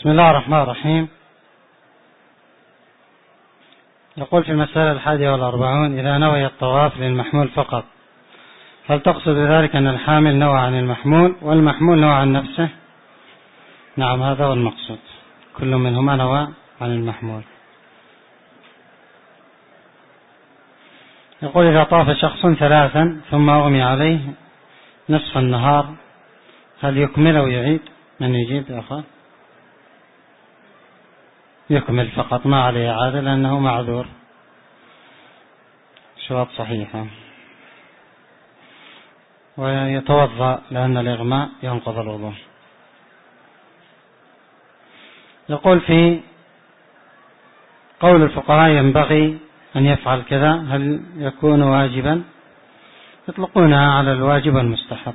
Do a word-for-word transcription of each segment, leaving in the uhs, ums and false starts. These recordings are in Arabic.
بسم الله الرحمن الرحيم. يقول في المسألة الحادية والأربعون: إذا نوي الطواف للمحمول فقط هل تقصد ذلك أن الحامل نوى عن المحمول والمحمول نوى عن نفسه؟ نعم، هذا هو المقصود، كل منهما نوى عن المحمول. يقول: إذا طاف شخص ثلاثا ثم أغمي عليه نصف النهار هل يكمل أو يعيد؟ من يجيب يا أخوان؟ يكمل فقط، ما عليه إعادة لأنه معذور. شواط صحيحة. ويتوضأ لأن الإغماء ينقض الوضوء. يقول في قول الفقهاء ينبغي أن يفعل كذا، هل يكون واجبا؟ يطلقونها على الواجب والمستحب،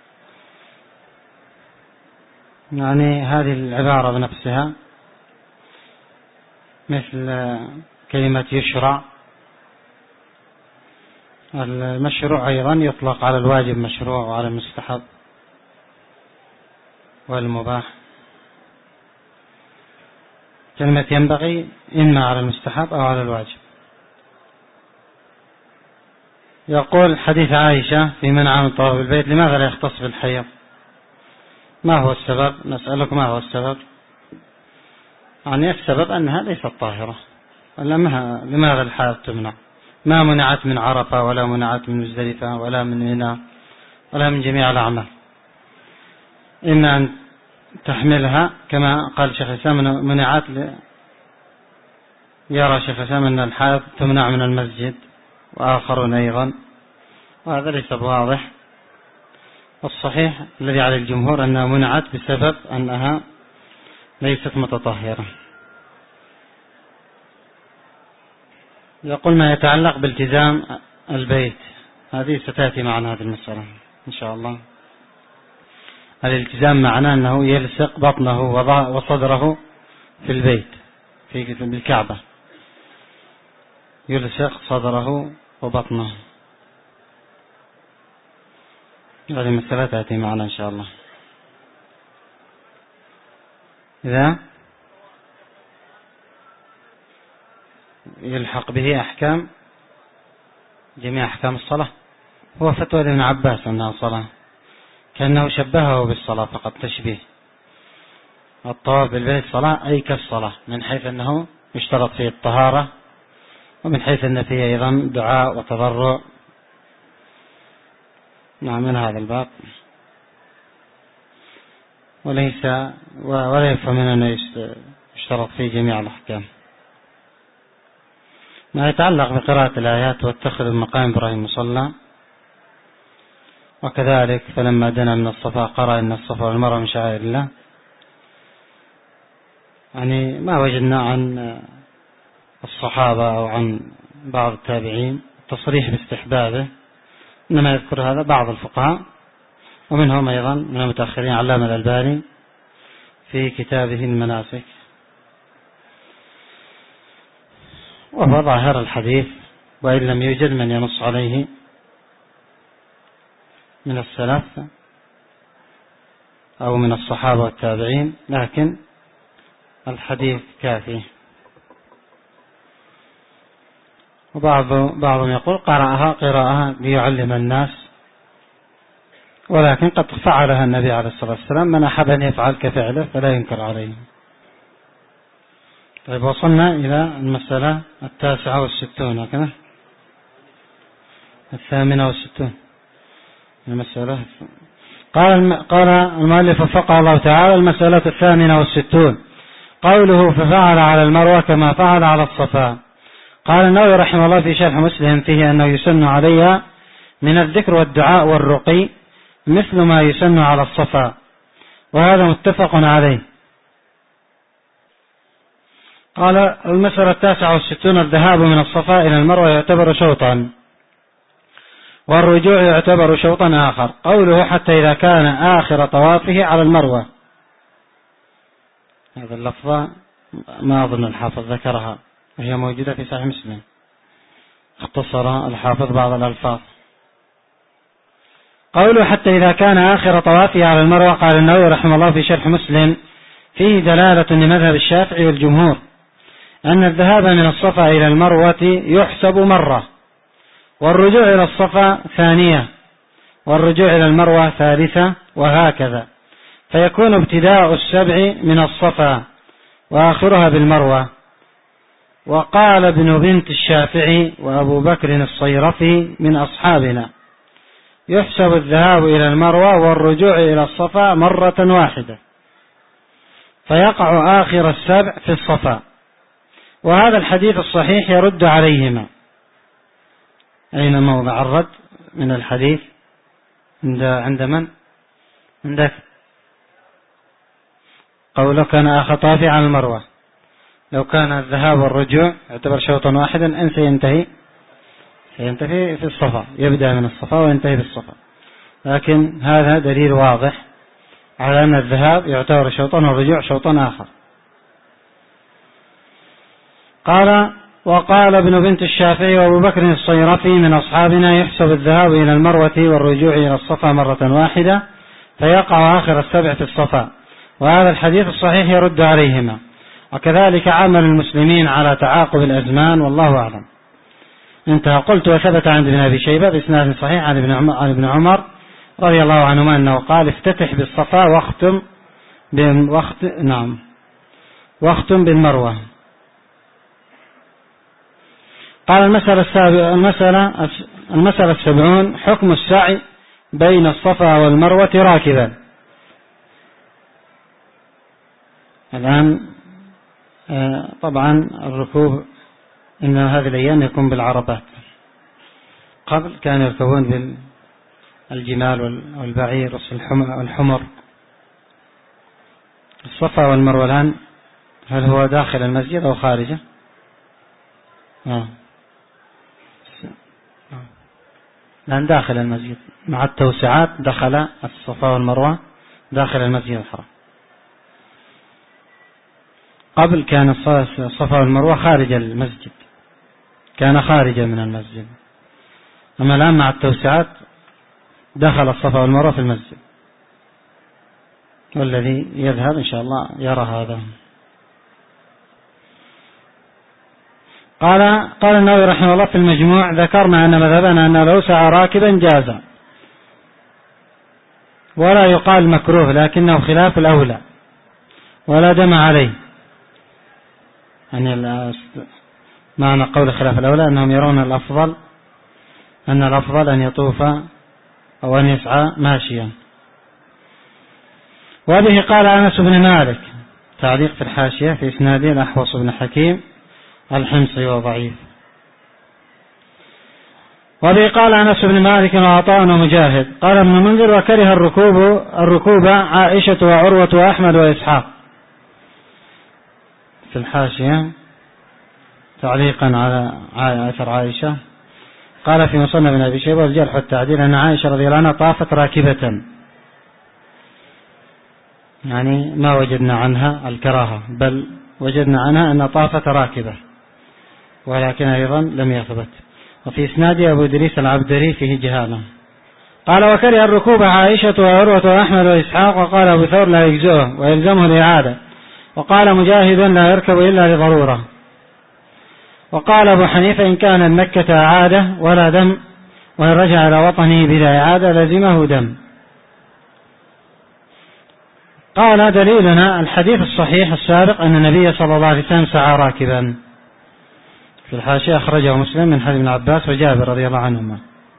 يعني هذه العبارة بنفسها مثل كلمة يشرع. المشروع أيضا يطلق على الواجب مشروع وعلى المستحب والمباح. كلمة ينبغي إما على المستحب أو على الواجب. يقول حديث عائشة في منع من طواف البيت: لماذا لا يختص بالحيض؟ ما هو السبب؟ نسألك ما هو السبب؟ يعني السبب أنها ليست طاهرة. لماذا الحائض تمنع؟ ما منعت من عرفة ولا منعت من مزدلفة ولا من منى ولا من جميع الأعمال، إما أن تحملها كما قال شيخ الإسلام منعت. يرى شيخ الإسلام أن الحائض تمنع من المسجد وآخرون أيضا، وهذا ليس واضح. الصحيح الذي على الجمهور أنها منعت بسبب أنها ليست متطهرة. يقول: ما يتعلق بالتزام البيت، هذه ستأتي معنا هذه المسألة إن شاء الله. الالتزام معناه أنه يلصق بطنه وصدره في البيت في بالكعبة، يلصق صدره وبطنه. هذه المسألة تأتي معنا إن شاء الله. إذا يلحق به أحكام جميع أحكام الصلاة. هو فتوى ابن عباس أنها صلاة، كأنه شبهه بالصلاة فقط تشبيه. الطواف بالبيت صلاة أي كالصلاة، من حيث أنه يشترط فيه الطهارة، ومن حيث أن فيه أيضا دعاء وتضرع. نعم، من هذا الباب. وليس ولا يفهم من أنه يشترط فيه جميع الأحكام. ما يتعلق بقراءة الآيات: واتخذوا من مقام إبراهيم مصلى، وكذلك فلما دنا من الصفا قرأ إن الصفا والمروة من شعائر الله. يعني ما وجدنا عن الصحابة أو عن بعض التابعين تصريح باستحبابه، إنما يذكر هذا بعض الفقهاء، ومنهم أيضا من المتأخرين علامة الألباني في كتابه المناسك. وهو ظاهر الحديث، وإن لم يوجد من ينص عليه من السلف أو من الصحابة والتابعين، لكن الحديث كافي. وبعض بعضهم يقول قرأها قراءة ليعلم الناس، ولكن قد فعلها النبي عليه الصلاة والسلام، من أحب أن يفعل كفعله فلا ينكر عليه. طيب، وصلنا إلى المسألة التاسعة والستون، هكذا الثامنة والستون المسألة. قال قال المؤلف وفقه الله تعالى: المسألة الثامنة والستون، قوله ففعل على المروة كما فعل على الصفا. قال النووي رحمه الله في شرح مسلم فيه أنه يسن عليها من الذكر والدعاء والرقي مثل ما يسن على الصفا، وهذا متفق عليه. قال المسألة التاسعة والستون: الذهاب من الصفا إلى المروة يعتبر شوطا، والرجوع يعتبر شوطا آخر. قوله حتى إذا كان آخر طوافه على المروة، هذا اللفظة ما أظن الحافظ ذكرها، وهي موجودة في صحيح مسلم، اختصر الحافظ بعض الألفاظ. قوله حتى إذا كان آخر طوافه على المروة، قال النووي رحمه الله في شرح مسلم فيه دلالة لمذهب الشافعي والجمهور أن الذهاب من الصفا إلى المروة يحسب مرة، والرجوع إلى الصفا ثانية، والرجوع إلى المروة ثالثة، وهكذا، فيكون ابتداء السبع من الصفا وآخرها بالمروة. وقال ابن بنت الشافعي وأبو بكر الصيرفي من أصحابنا: يحسب الذهاب إلى المروة والرجوع إلى الصفا مرة واحدة، فيقع آخر السبع في الصفا. وهذا الحديث الصحيح يرد عليهما. أين موضع الرد من الحديث؟ عند عند من؟ عندك قوله كان آخر طافي على المروة. لو كان الذهاب والرجوع يعتبر شوطا واحدا أن سينتهي سينتهي في الصفا، يبدأ من الصفا وينتهي بالصفا. لكن هذا دليل واضح على أن الذهاب يعتبر شوطا والرجوع شوطا آخر. قال: وقال ابن بنت الشافعي وأبو بكر الصيرفي من أصحابنا: يحسب الذهاب إلى المروة والرجوع إلى الصفا مرة واحدة، فيقع آخر السبع في الصفا. وهذا الحديث الصحيح يرد عليهما. وكذلك عمل المسلمين على تعاقب الأزمان، والله أعلم. انتهى. قلت: وثبت عند ابن أبي شيبة بإسناد صحيح عن ابن عمر رضي الله عنهما أنه قال: افتتح بالصفا واختم بوقت نعم واختم بالمروة. قال: المسألة السابعة المسألة المسألة السبعون: حكم السعي بين الصفا والمروة راكبا. الآن طبعا الركوب إن هذه الأيام يكون بالعربات، قبل كانوا يركبون بالجمال والبعير والحمر. الصفا والمروة الآن هل هو داخل المسجد أو خارجه؟ آه. الآن داخل المسجد مع التوسعات، دخل الصفا والمروة داخل المسجد الحرام. قبل كان الصفا والمروة خارج المسجد، كان خارجا من المسجد. أما الآن مع التوسعات دخل الصفا والمروة في المسجد، والذي يذهب إن شاء الله يرى هذا. قال قال النووي رحمه الله في المجموع: ذكرنا أن مذهبنا أنه لو سعى راكبا جاز، ولا يقال مكروه، لكنه خلاف الأولى ولا دم عليه. يعني معنى قول خلاف الأولى أنهم يرون الأفضل أن الأفضل أن يطوف أو أن يسعى ماشيا. وبه قال أنس بن مالك، تعليق في الحاشية في إسناده الأحوص بن حكيم الحمصي وضعيف. وبه قال أنس بن مالك وعطاء ومجاهد. قال ابن المنذر: وكره الركوب الركوب عائشة وعروة وأحمد وإسحاق. في الحاشية تعليقا على أثر عائشة قال في مصنف ابن أبي شيبة والجرح والتعديل أن عائشة رضي الله عنها طافت راكبة، يعني ما وجدنا عنها الكراهة، بل وجدنا عنها أن طافت راكبة، ولكن أيضا لم يثبت. وفي إسناد أبو إدريس العبدري فيه جهالة. قال: وكره الركوب عائشة وعروة وأحمد وإسحاق. وقال أبو ثور: لا يجزئه ويلزمه الإعادة. وقال مجاهد: لا يركب إلا لضرورة. وقال أبو حنيفة: إن كان مكة عادة ولا دم، وإن رجع إلى وطنه بلا إعادة لزمه دم. قال: دليلنا الحديث الصحيح السابق أن النبي صلى الله عليه وسلم سعى راكبا. في الحاشية أخرجه مسلم من حديث ابن عباس وجابر رضي الله عنهما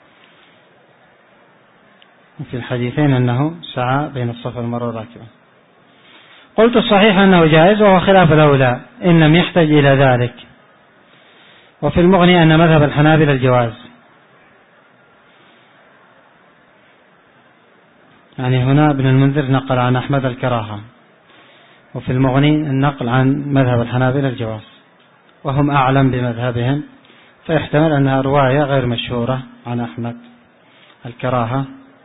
في الحديثين أنه سعى بين الصفا والمروة راكبا. قلت: الصحيح أنه جائز، وهو خلاف الأولى إن لم يحتج إلى ذلك. وفي المغني أن مذهب الحنابلة الجواز، يعني هنا ابن المنذر نقل عن أحمد الكراهة، وفي المغني النقل عن مذهب الحنابلة الجواز، وهم أعلم بمذهبهم، فيحتمل أنها رواية غير مشهورة عن أحمد الكراهة.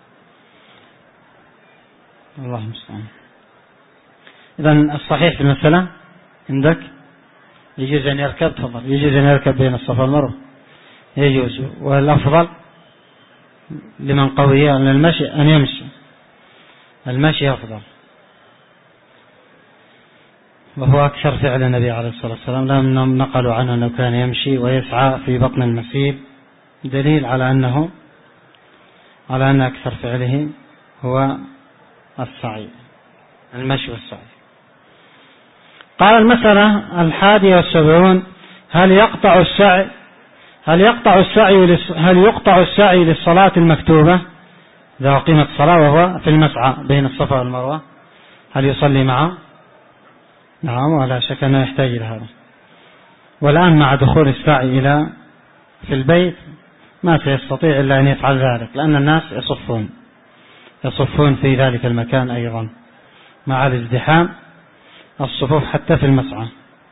اللهم المستعان. إذن الصحيح في المسألة عندك يجوز أن يركب، تفضل، يجوز أن يركب بين الصفا والمروة، يجوز. والأفضل لمن قوي أن المشي أن يمشي، المشي أفضل. وهو أكثر فعل النبي عليه الصلاة والسلام، لأنهم نقلوا عنه أنه كان يمشي ويسعى في بطن المسير، دليل على أنه على أن أكثر فعله هو السعي، المشي والسعي. قال المسألة الحادية والسبعون: هل يقطع السعي هل يقطع السعي هل يقطع السعي للصلاة المكتوبة إذا أقيمت الصلاة وهو في المسعى بين الصفا والمروة؟ هل يصلي معه؟ نعم، ولا شك أنه يحتاج إلى هذا. والآن مع دخول السعي إلى في البيت ما سيستطيع إلا أن يفعل ذلك، لأن الناس يصفون يصفون في ذلك المكان أيضا مع الازدحام الصفوف حتى في المسعى.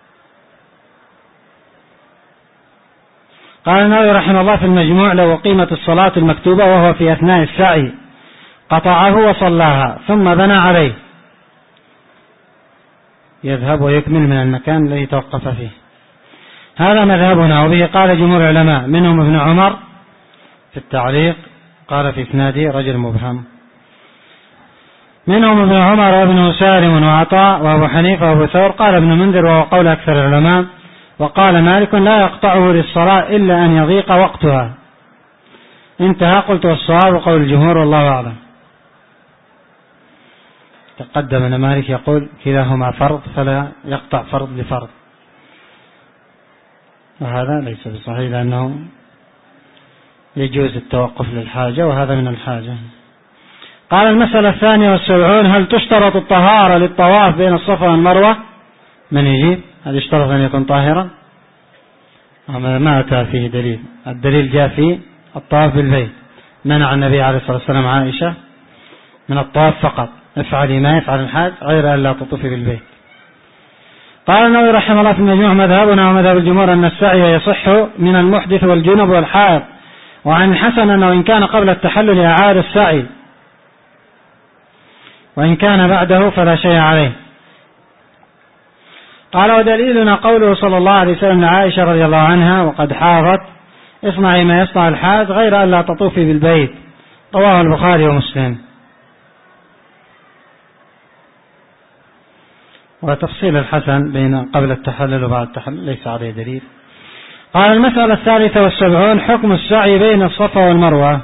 قال النووي رحمه الله في المجموع: لو أقيمت الصلاة المكتوبة وهو في أثناء السعي قطعه وصلاها ثم بنى عليه، يذهب ويكمل من المكان الذي توقف فيه. هذا مذهبنا، وبه قال جمهور العلماء، منهم ابن عمر في التعليق قال في إسناده رجل مبهم، منهم ابن عمر وابن سالم وعطاء وابو حنيفة وابو ثور. قال ابن منذر وهو قول أكثر العلماء. وقال مالك: لا يقطعه للصلاة إلا أن يضيق وقتها. انتهى. قلت: والصواب قول الجمهور والله أعلم. تقدم أن مالك يقول كلاهما فرض فلا يقطع فرض لفرض، وهذا ليس بصحيح، لأنه يجوز التوقف للحاجة وهذا من الحاجة. قال المسألة الثانية والسبعون: هل تشترط الطهارة للطواف بين الصفا والمروة؟ من يجيب؟ هل يشترط أن يكون طاهرا؟ ما أتى فيه دليل. الدليل جاء في الطواف بالبيت، منع النبي عليه الصلاة والسلام عائشة من الطواف فقط: افعلي ما يفعل الحاج غير أن لا تطوفي بالبيت. قال النووي رحمه الله في المجموع: مذهبنا ومذهب الجمهور أن السعي يصح من المحدث والجنب والحائض، وعن الحسن أنه إن كان قبل التحلل أعاد السعي، وإن كان بعده فلا شيء عليه. قال: ودليلنا قوله صلى الله عليه وسلم لعائشة رضي الله عنها وقد حاضت: اصنعي ما يصنع الحاج غير أن لا تطوفي بالبيت، رواه البخاري ومسلم. وتفصيل الحسن بين قبل التحلل وبعد التحلل ليس عليه دليل. قال المسألة الثالثة والسبعون: حكم السعي بين الصفا والمروة.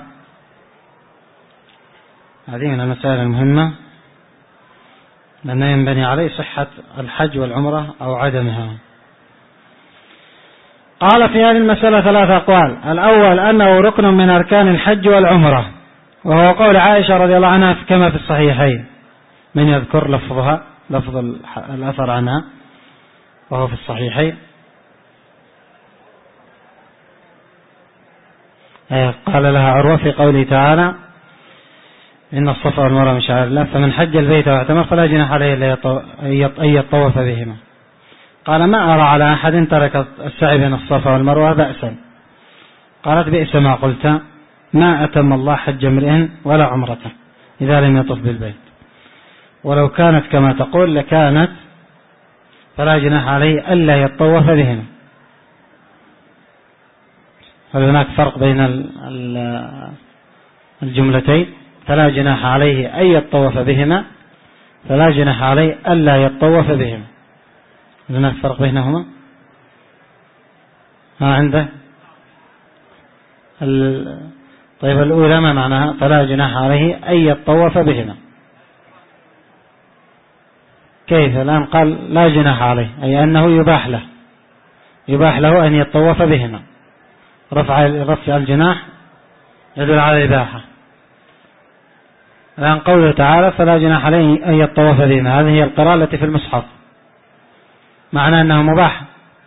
هذه من المسائل المهمة، لأنه ينبني عليه صحة الحج والعمرة أو عدمها. قال في هذه المسألة ثلاث أقوال: الأول أنه ركن من أركان الحج والعمرة، وهو قول عائشة رضي الله عنها كما في الصحيحين. من يذكر لفظها لفظ الأثر عنها وهو في الصحيحين؟ قال لها عروة في قوله تعالى: إن الصفا والمروة من شعائر الله فمن حج البيت واعتمر فلا جناح عليه أن يطوف بهما. قال: ما أرى على أحد ترك السعي بين الصفا والمروة بأسا. قالت: بئس ما قلت، ما أتم الله حج امرئ ولا عمرته إذا لم يطف بالبيت، ولو كانت كما تقول لكانت فلا جناح عليه ألا يطوف بهما. هل هناك فرق بين الجملتين؟ فلا جناح عليه أن يطوف بهما، فلا جناح عليه ألا يطوف بهما. هناك فرق بينهما؟ ما عنده؟ طيب الأولى ما معناها؟ فلا جناح عليه أن يطوف بهما. كيف الآن قال لا جناح عليه؟ أي أنه يباح له يباح له أن يطوف بهما. رفع رفع الجناح يدل على الإباحة. الآن قوله تعالى فلا جناح عليه أن يطوف بهما، هذه هي القراءة التي في المصحف، معنى أنه مباح.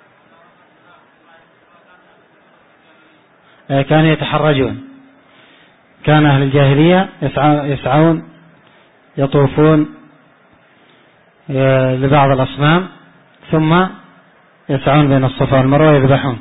كانوا يتحرجون، كان أهل الجاهلية يسعون يطوفون لبعض الأصنام ثم يسعون بين الصفا والمروة ويذبحون،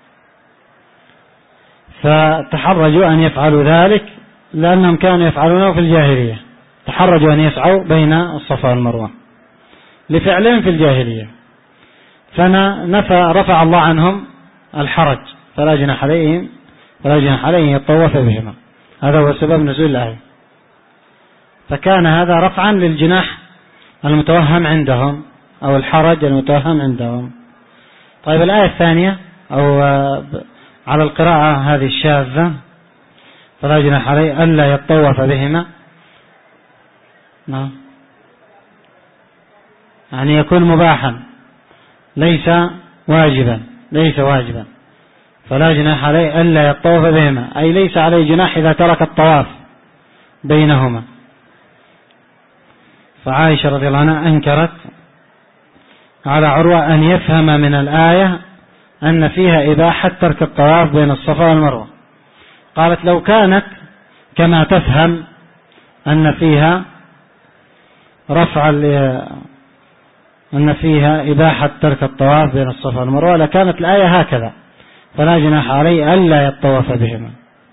فتحرجوا أن يفعلوا ذلك لأنهم كانوا يفعلونه في الجاهلية. تحرجوا أن يسعوا بين الصفا والمروة لفعلهم في الجاهلية، فنفى رفع الله عنهم الحرج، فلا جناح عليهم فلا جناح عليهم يطوف بهما. هذا هو سبب نزول الآية. فكان هذا رفعا للجناح المتوهم عندهم أو الحرج المتوهم عندهم. طيب الآية الثانية أو على القراءة هذه الشاذة فلا جناح عليه ألا يطوف بهما، يعني يكون مباحا ليس واجبا ليس واجبا فلا جناح عليه ألا يطوف بهما، أي ليس عليه جناح إذا ترك الطواف بينهما. فعائشة رضي الله عنها أنكرت على عروة أن يفهم من الآية أن فيها إباحة ترك الطواف بين الصفا والمروة. قالت لو كانت كما تفهم أن فيها رفع أن فيها إباحة ترك الطواف بين الصفا والمروة لكانت الآية هكذا، فلا جناح عليه ألا يطوف بهما.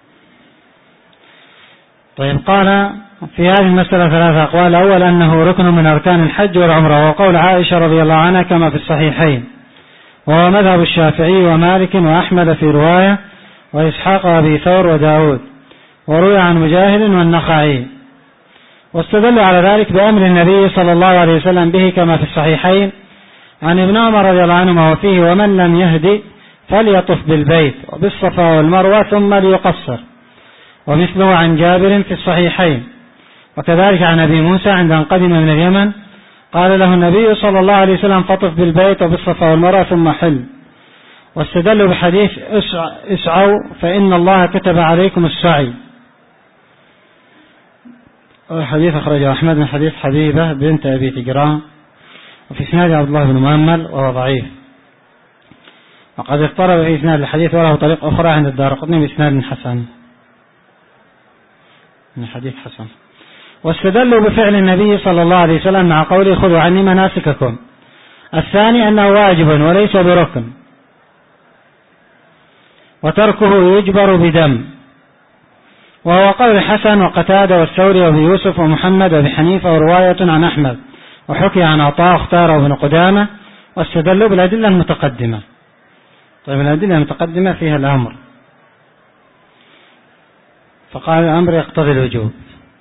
طيب قال في هذه المسألة ثلاثة أقوال. الأول أنه ركن من أركان الحج والعمرة، وقول عائشة رضي الله عنها كما في الصحيحين، وهو مذهب الشافعي ومالك وأحمد في رواية وإسحاق وأبي ثور وداود، وروي عن مجاهد والنخعي. واستدل على ذلك بأمر النبي صلى الله عليه وسلم به كما في الصحيحين عن ابن عمر رضي الله عنهما وفيه ومن لم يهدي فليطف بالبيت وبالصفا والمروة ثم ليقصر، ومثله عن جابر في الصحيحين. وكذلك عن أبي موسى عند أن قدم من اليمن قال له النبي صلى الله عليه وسلم فطف بالبيت وبالصفا والمروة ثم حل. واستدلوا بحديث اسعوا فإن الله كتب عليكم السعي، حديث أخرجه أحمد من حديث حبيبة بنت أبي تجران، وفي إسناد عبد الله بن مؤمل وهو ضعيف، وقد اضطرب في إسناد الحديث وله طريق أخرى عند الدارقطني بإسناد حسن من حديث حسن. واستدلوا بفعل النبي صلى الله عليه وسلم مع قوله خذوا عني مناسككم. الثاني أنه واجب وليس بركن، وتركه يجبر بدم، وهو قول حسن وقتادة والثوري وابي يوسف ومحمد وابي حنيفة، ورواية عن أحمد، وحكي عن عطاء اختاره ابن قدامة. واستدلوا بالأدلة المتقدمة. طيب الأدلة المتقدمة فيها الأمر، فقال الأمر يقتضي الوجوب،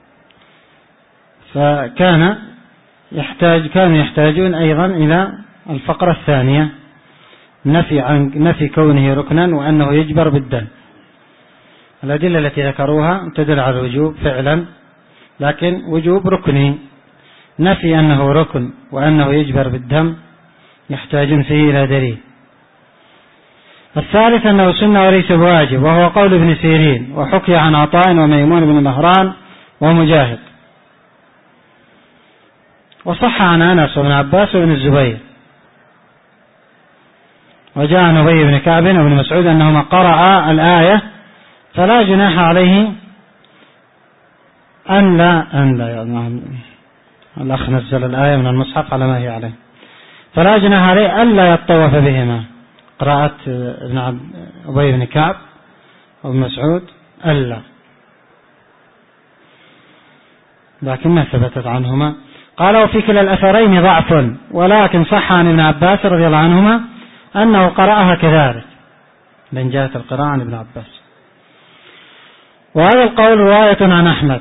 فكان يحتاج كانوا يحتاجون أيضا إلى الفقرة الثانية نفي عن نفي كونه ركنا وأنه يجبر بالدم. الأدلة التي ذكروها تدل على الوجوب فعلا، لكن وجوب ركني، نفي أنه ركن وأنه يجبر بالدم يحتاجون فيه إلى دليل. الثالث أنه سنة وليس بواجب، وهو قول ابن سيرين، وحكي عن عطاء وميمون بن مهران ومجاهد. وصح عن أنس وابن عباس وابن الزبير. وجاء عن أبي بن كعب وابن مسعود أنهما قرأ الآية فلا جناح عليه أن لا أن لا يعني الأخ نزل الآية من المصحف على ما هي عليه، فلا جناح عليه ألا يطوف بهما. قراءة ابن عب... أبي بن كعب وابن مسعود ألا، لكن ما ثبتت عنهما. قالوا في كلا الأثرين ضعف، ولكن صح عن ابن عباس رضي الله عنهما أنه قرأها كذلك، من جهة القراءة عن ابن عباس. وهذا القول رواية عن أحمد.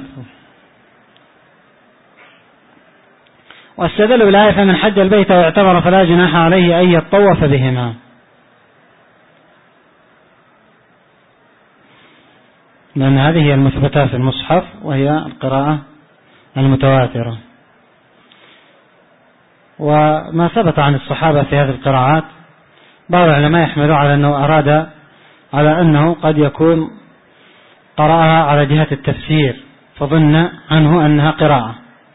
واستدلوا بالآية فمن حج البيت واعتبر فلا جناح عليه أن يطوف بهما، لأن هذه هي المثبتة في المصحف وهي القراءة المتواترة. وما ثبت عن الصحابة في هذه القراءات بعض العلماء يحملوا على أنه أراد على أنه قد يكون قرأها على جهة التفسير فظن عنه أنها قراءة،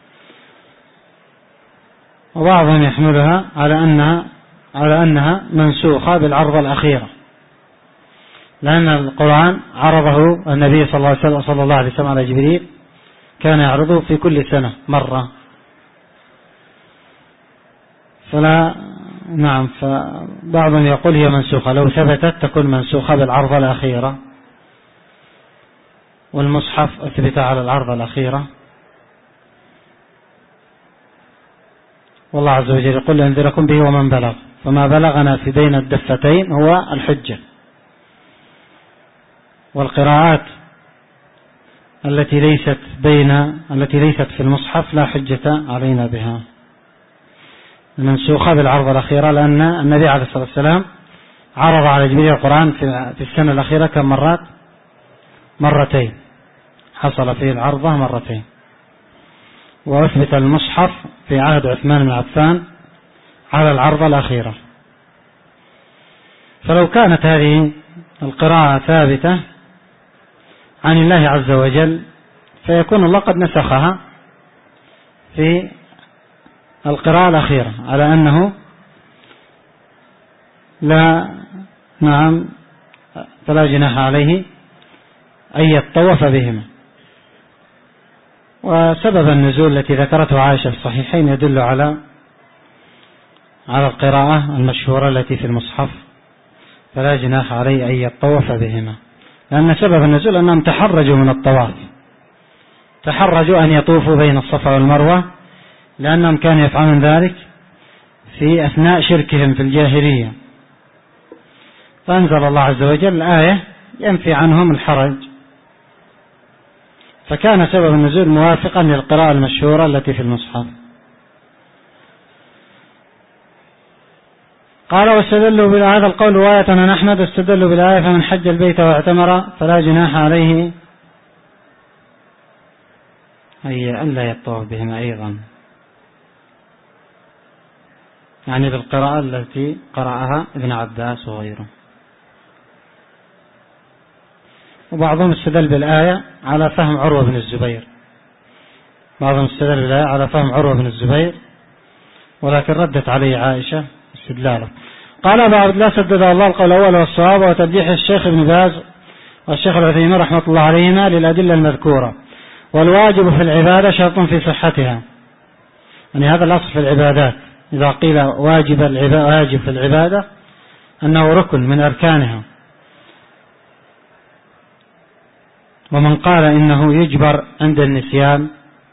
وبعضهم يحملها على أنها على أنها منسوخة بالعرض الأخيرة، لأن القرآن عرضه النبي صلى الله عليه وسلم على جبريل، كان يعرضه في كل سنة مرة. فلا نعم فبعضهم يقول هي منسوخة، لو ثبتت تكون منسوخة بالعرض الأخيرة، والمصحف أثبت على العرض الأخيرة. والله عز وجل يقول لأنذركم به ومن بلغ، فما بلغنا في بين الدفتين هو الحجة. والقراءات التي ليست بين التي ليست في المصحف لا حجة علينا بها. منسوخة بالعرض الأخيرة، لأن النبي عليه الصلاة والسلام عرض على جبريل القرآن في السنة الأخيرة كم مرات؟ مرتين، حصل فيه العرضة مرتين. وأثبت المصحف في عهد عثمان بن عفان على العرضة الأخيرة. فلو كانت هذه القراءة ثابتة عن الله عز وجل فيكون الله قد نسخها في القراءة الأخيرة على أنه لا نعم فلا جناح عليه أن يطوف بهما. وسبب النزول التي ذكرته عائشة في الصحيحين يدل على على القراءة المشهورة التي في المصحف فلا جناح عليه أن يطوف بهما، لأن سبب النزول أنهم تحرجوا من الطواف، تحرجوا أن يطوفوا بين الصفا والمروة، لأنهم كانوا يفعلون ذلك في أثناء شركهم في الجاهلية، فأنزل الله عز وجل آية ينفي عنهم الحرج، فكان سبب النزول موافقا للقراءة المشهورة التي في المصحف. قال واستدلوا بهذا القول رواية عن أحمد، استدلوا بالآية فمن حج البيت واعتمر فلا جناح عليه أي أن لا يطوف بهما أيضا، يعني بالقراءة التي قرأها ابن عباس وغيره. وبعضهم استدل بالآية على فهم عروة بن الزبير، بعضهم استدل بالآية على فهم عروة بن الزبير، ولكن ردت عليه عائشة استدلاله. قال أبو عبد الله سدد الله القول الأول والصواب وترجيح الشيخ ابن باز والشيخ العثيمين رحمة الله عليهما للأدلة المذكورة. والواجب في العبادة شرط في صحتها، يعني هذا الأصل في العبادات، إذا قيل واجب واجب في العبادة أنه ركن من أركانها. ومن قال إنه يجبر عند النسيان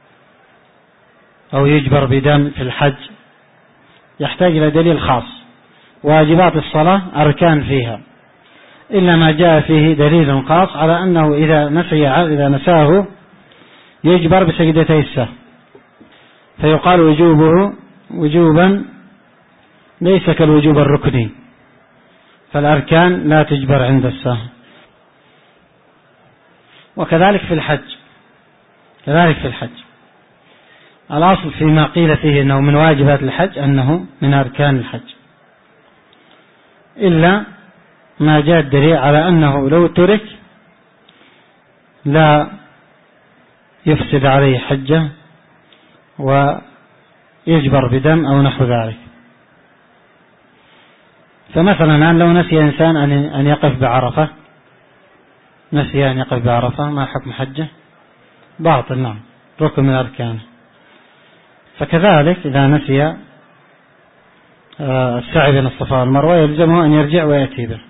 أو يجبر بدم في الحج يحتاج إلى دليل خاص. واجبات الصلاة أركان فيها، إلا ما جاء فيه دليل خاص على أنه إذا نسي إذا نساه يجبر بسجدتي السهو، فيقال وجوبه وجوبا ليس كالوجوب الركني، فالأركان لا تجبر عند السهو. وكذلك في الحج، كذلك في الحج الأصل فيما قيل فيه أنه من واجبات الحج أنه من أركان الحج، إلا ما جاء الدليل على أنه لو ترك لا يفسد عليه حجة ويجبر بدم أو نحو ذلك. فمثلا الآن لو نسي إنسان أن يقف بعرفة، نسي أن يقف بعرفة، ما حكم حجه؟ باطل، نعم، ركن من أركانه. فكذلك إذا نسي السعي بين الصفا والمروة يلزمه أن يرجع ويأتي به.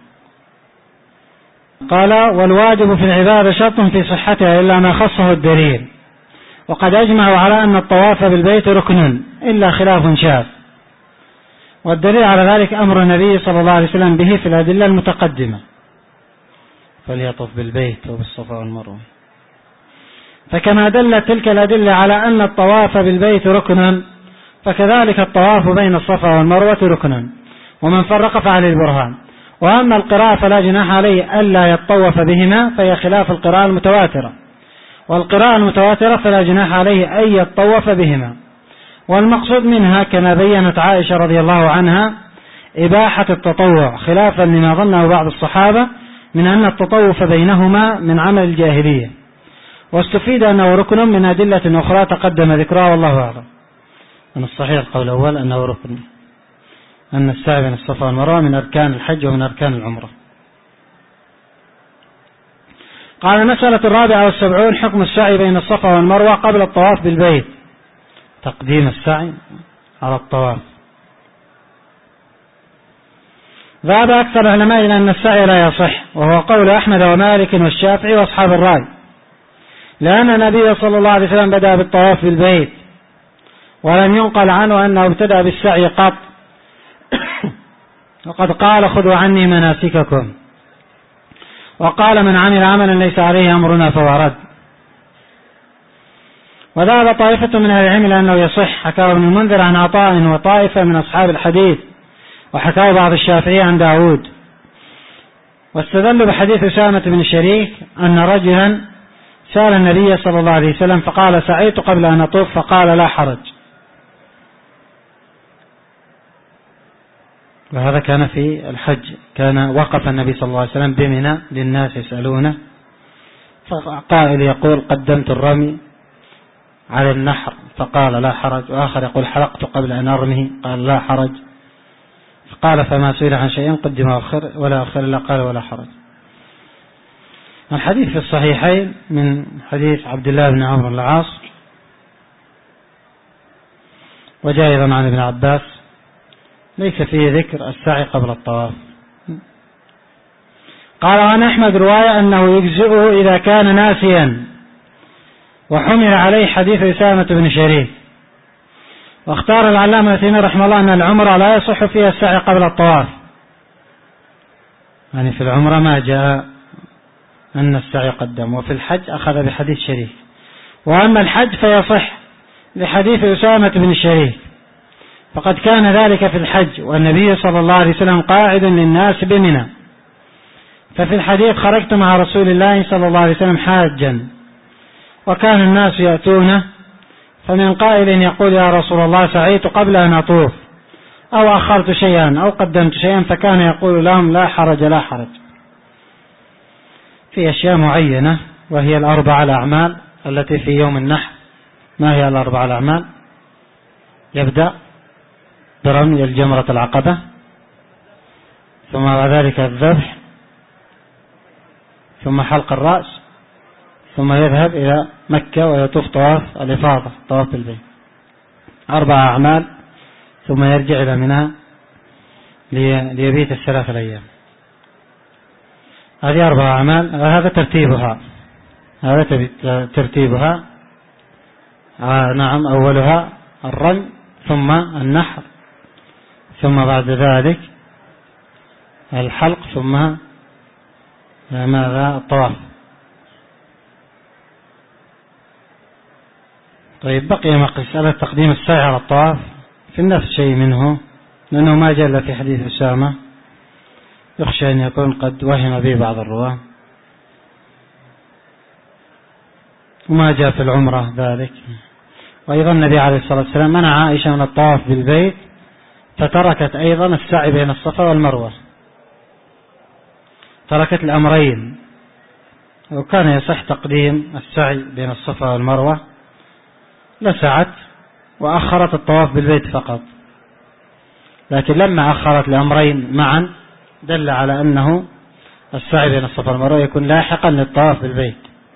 قال والواجب في العبادة شرط في صحتها إلا ما خصه الدليل، وقد أجمعوا على أن الطواف بالبيت ركن إلا خلاف شاذ، والدليل على ذلك أمر النبي صلى الله عليه وسلم به في الأدلة المتقدمة، فليطف بالبيت وبالصفا والمروة. فكما دلت تلك الأدلة على أن الطواف بالبيت ركن، فكذلك الطواف بين الصفا والمروة ركن، ومن فرق فعليه البرهان. وأما القراءة فلا جناح عليه ألا يطوف بهما فهي خلاف القراءة المتواترة، والقراءة المتواترة فلا جناح عليه أن يطوف بهما. والمقصود منها كما بينت عائشة رضي الله عنها إباحة التطوع، خلافا لما ظنه بعض الصحابة من أن التطوف بينهما من عمل الجاهلية، واستفيد أنه ركن من أدلة أخرى تقدم ذكرها والله أعلم. من الصحيح القول الأول أنه ركن، أن السعي بين الصفا والمروة من أركان الحج ومن أركان العمرة. قال المسألة الرابعة والسبعون حكم السعي بين الصفا والمروة قبل الطواف بالبيت، تقديم السعي على الطواف. ذهب أكثر العلماء إلى أن السعي لا يصح، وهو قول أحمد ومالك والشافعي وأصحاب الرأي، لأن النبي صلى الله عليه وسلم بدأ بالطواف بالبيت، ولم ينقل عنه أنه ابتدأ بالسعي قط، وقد قال خذوا عني مناسككم، وقال من عمل عملا ليس عليه أمرنا فهو رد. وذهب طائفة من أهل العلم لأنه يصح، حكاه ابن المنذر عن عطاء وطائفة من أصحاب الحديث، وحكاه بعض الشافعية عن داود. واستدلوا بحديث أسامة بن شريك أن رجلا سأل النبي صلى الله عليه وسلم فقال سعيت قبل أن أطوف فقال لا حرج. وهذا كان في الحج، كان وقف النبي صلى الله عليه وسلم بمنى للناس يسألونه، فقائل يقول قدمت الرمي على النحر فقال لا حرج، وآخر يقول حلقت قبل أن أرمي قال لا حرج، قال فما سئل عن شيء قدم أخر ولا أخر إلا قال ولا حرج. الحديث في الصحيحين من حديث عبد الله بن عمرو بن العاص، وجاء أيضا عن ابن عباس، ليس فيه ذكر السعي قبل الطواف. قال عن أحمد رواية أنه يجزئه إذا كان ناسيا، وحمل عليه حديث أسامة بن شريك. واختار العلامة التيمي رحمه الله أن العمرة لا يصح فيها السعي قبل الطواف، يعني في العمرة ما جاء أن السعي قدم، وفي الحج أخذ بحديث شريك. وأما الحج فيصح لحديث أسامة بن شريك، فقد كان ذلك في الحج والنبي صلى الله عليه وسلم قاعد للناس بمنى، ففي الحديث خرجت مع رسول الله صلى الله عليه وسلم حاجا وكان الناس يأتونه، فمن قائل يقول يا رسول الله سعيت قبل أن أطوف أو أخرت شيئا أو قدمت شيئا، فكان يقول لهم لا حرج لا حرج في أشياء معينة، وهي الأربع الأعمال التي في يوم النحر. ما هي الأربع الأعمال؟ يبدأ برمي الجمرة العقبة، ثم بعد ذلك الذبح، ثم حلق الرأس، ثم يذهب إلى مكة ويطوف طواف الإفاضة، طواف البيت. أربع أعمال، ثم يرجع إلى منى ليبيت الثلاث الأيام. هذه أربع أعمال، هذا ترتيبها هذا ترتيبها آه نعم، أولها الرمي، ثم النحر، ثم بعد ذلك الحلق، ثم ماذا؟ الطواف. طيب بقي مسألة تقديم السعي على الطواف، في النفس شيء منه، لأنه ما جاء إلا في حديث أسامة، يخشى أن يكون قد وهم به بعض الرواة، وما جاء في العمرة ذلك. وأيضا النبي عليه الصلاة والسلام منع عائشة من الطواف بالبيت، فتركت أيضا السعي بين الصفا والمروة، تركت الأمرين. وكان يصح تقديم السعي بين الصفا والمروة لسعت، وأخرت الطواف بالبيت فقط، لكن لما أخرت الأمرين معا دل على أنه السعي بين الصفا والمروة يكون لاحقا للطواف بالبيت.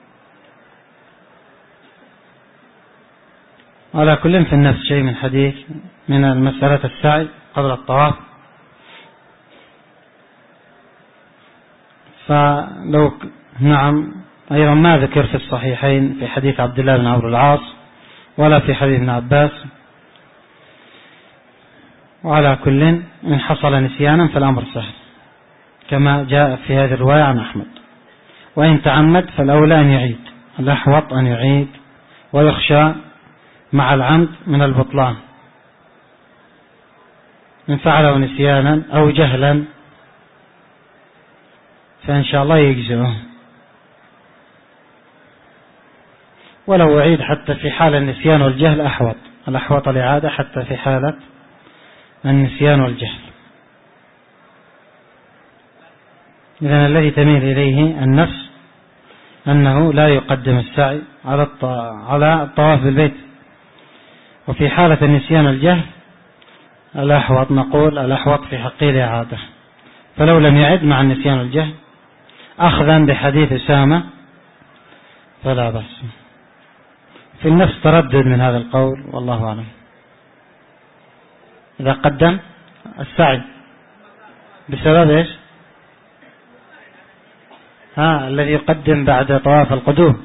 على كل في النفس شيء من حديث من المسألة السعي قبل الطواف. فلو نعم أيضا ما ذكر في الصحيحين في حديث عبد الله بن عمرو العاص ولا في حديث ابن عباس. وعلى كل إن حصل نسيانا فالأمر سهل كما جاء في هذه الرواية عن أحمد، وإن تعمد فالأولى أن يعيد، الأحوط أن يعيد، ويخشى مع العمد من البطلان، إن فعله نسيانا أو جهلا فإن شاء الله يجزئه، ولو أعيد حتى في حال النسيان والجهل أحوط، الأحوط الإعادة حتى في حالة النسيان والجهل. إذن الذي تميل إليه النفس أنه لا يقدم السعي على على الطواف بالبيت، وفي حالة النسيان والجهل الأحوط، نقول الأحوط في حقه الإعادة، فلو لم يعد مع النسيان والجهل أخذا بحديث أسامة فلا بأس. في النفس تردد من هذا القول والله أعلم. إذا قدم السعي بسبب إيش؟ ها الذي يقدم بعد طواف القدوم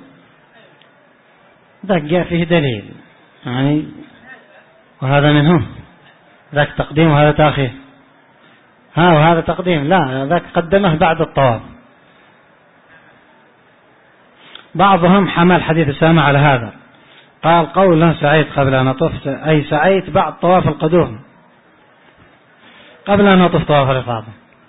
ذاك جاء فيه دليل يعني، وهذا منه، ذاك تقديم وهذا تأخير. ها وهذا تقديم، لا ذاك قدمه بعد الطواف. بعضهم حمل حديث أسامة على هذا، قال قولا سعيت قبل أن أطف، أي سعيت بعد طواف القدوم قبل أن أطف طواف الإفاضة،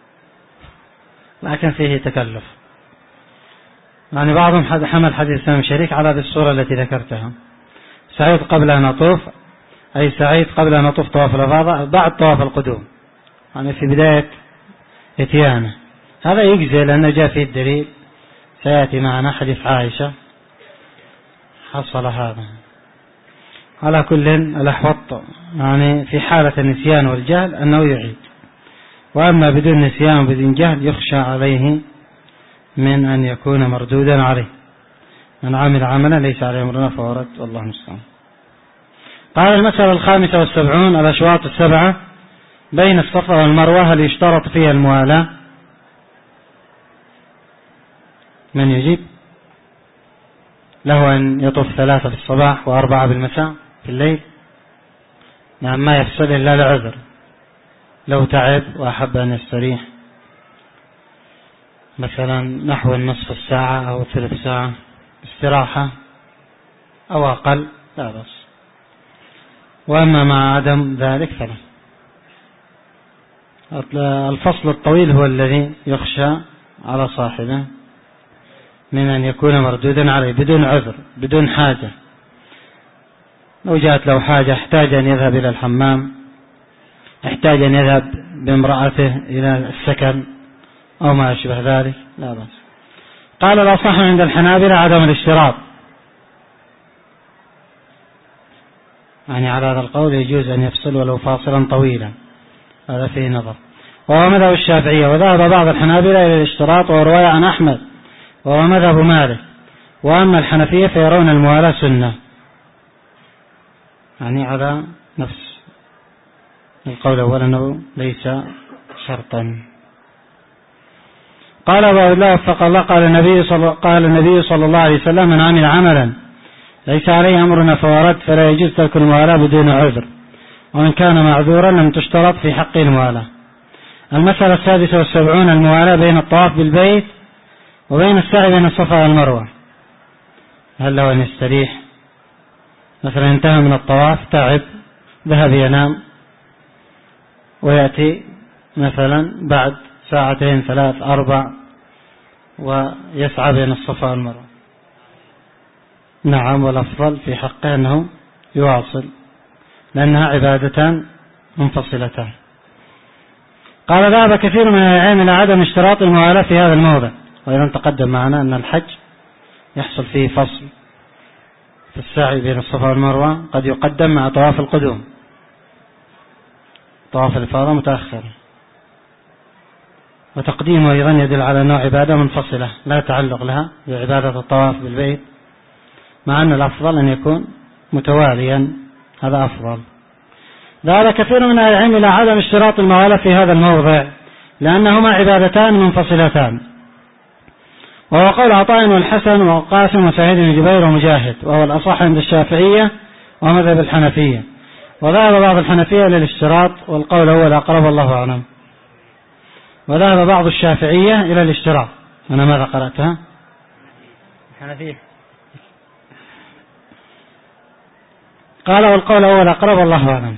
لكن فيه تكلف. يعني بعضهم حمل حديث سامي شريك على هذه الصورة التي ذكرتها، سعيت قبل أن أطوف أي سعيت قبل أن أطوف طواف الإفاضة بعد طواف القدوم، يعني في بداية اتيانه. هذا يجزي لأنه جاء فيه الدليل، سيأتي معنا حديث عائشة حصل هذا. على كل الأحوط يعني في حالة النسيان والجهل أنه يعيد، وأما بدون نسيان وبدون جهل يخشى عليه من أن يكون مردودا عليه، من عمل عملا ليس عليه أمرنا فهو رد، والله المستعان. قال المسألة الخامسة والسبعون الأشواط السبعة بين الصفا والمروة، هل يشترط فيها الموالاة؟ من يجيب؟ له أن يطوف ثلاثة في الصباح وأربعة بالمساء في الليل، نعم ما يفصل إلا لعذر، لو تعب وأحب أن يستريح مثلا نحو النصف الساعة أو ثلث ساعة استراحة أو أقل لا بس، وأما مع عدم ذلك فلا. الفصل الطويل هو الذي يخشى على صاحبه من أن يكون مردودا عليه بدون عذر بدون حاجة. لو جاءت له حاجة احتاج أن يذهب إلى الحمام، احتاج أن يذهب بامرأته إلى السكن أو ما أشبه ذلك لا بأس. قال الأصح عند الحنابلة عدم الاشتراط، يعني على هذا القول يجوز أن يفصل ولو فاصلا طويلا، هذا فيه نظر. وهو مذهب الشافعية، وذهب بعض الحنابلة إلى الاشتراط وهو رواية عن أحمد وهو مذهب مالك. وأما الحنفية فيرون الموالاة سنة، يعني على نفس القول الأول أنه ليس شرطا. قال أبو الله وفق الله قال النبي صلى قال النبي صلى الله عليه وسلم من عمل عملا ليس عليه أمرنا فهو رد، فلا يجوز ترك الموالاة بدون عذر، ومن كان معذورا لم تشترط في حقه الموالاة. المسألة السادسة والسبعون الموالاة بين الطواف بالبيت وبين السعي بين الصفا والمروة. هل له أن يستريح مثلا انتهى من الطواف تعب ذهب ينام ويأتي مثلا بعد ساعتين ثلاث أربع ويسعى بين الصفا والمروة؟ نعم، والأفضل في حقه أنه يواصل لأنها عبادتان منفصلتان. قال ذهب كثير من العلم إلى عدم اشتراط الموالاة في هذا الموضع، وإذا تقدم معنا أن الحج يحصل فيه فصل في السعي بين الصفا والمروة قد يقدم مع طواف القدوم، طواف الإفاضة متأخر، وتقديمه أيضا يدل على نوع عبادة منفصلة لا تعلق لها بعبادة الطواف بالبيت، مع أن الأفضل أن يكون متواليا، هذا أفضل. ذهب كثير من العلم إلى عدم اشتراط الموالاة في هذا الموضع لأنهما عبادتان منفصلتان، وهو قول عطاء والحسن وقاسم وسعيد بن جبير ومجاهد، وهو الأصح عند الشافعية ومذهب الحنفية. وذهب بعض الحنفية إلى الاشتراط، والقول هو الأقرب والله أعلم. وذهب بعض الشافعية إلى الاشتراط. أنا ماذا قرأتها؟ الحنفية. قال والقول هو الأقرب والله أعلم.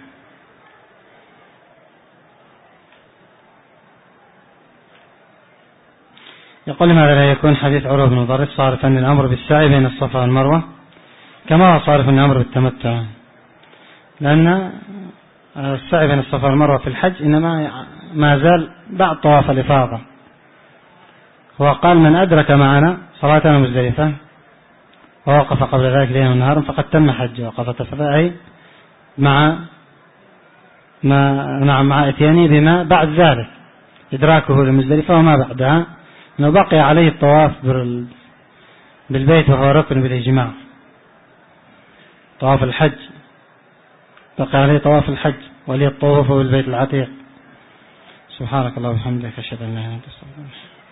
يقول لماذا لا يكون حديث عروة بن مضرس صارفا للأمر بالسعي بين الصفا والمروة كما هو صارف للأمر بالتمتع؟ لأن السعي بين الصفا والمروة في الحج إنما ما زال بعد طواف الإفاضة. هو قال من أدرك معنا صلاتنا مزدلفة ووقف قبل ذلك ليلا ونهارا فقد تم حجه، وقف تفضعي مع ما نعم مع اتياني بما بعد ذلك إدراكه لمزدلفة وما بعدها، أنه بقي عليه الطواف بالبيت وهو ركن بالإجماع، طواف الحج بقي عليه طواف الحج ولي الطواف بالبيت العتيق. سبحانك الله وبحمدك أشهد أن لا إله إلا أنت أستغفرك.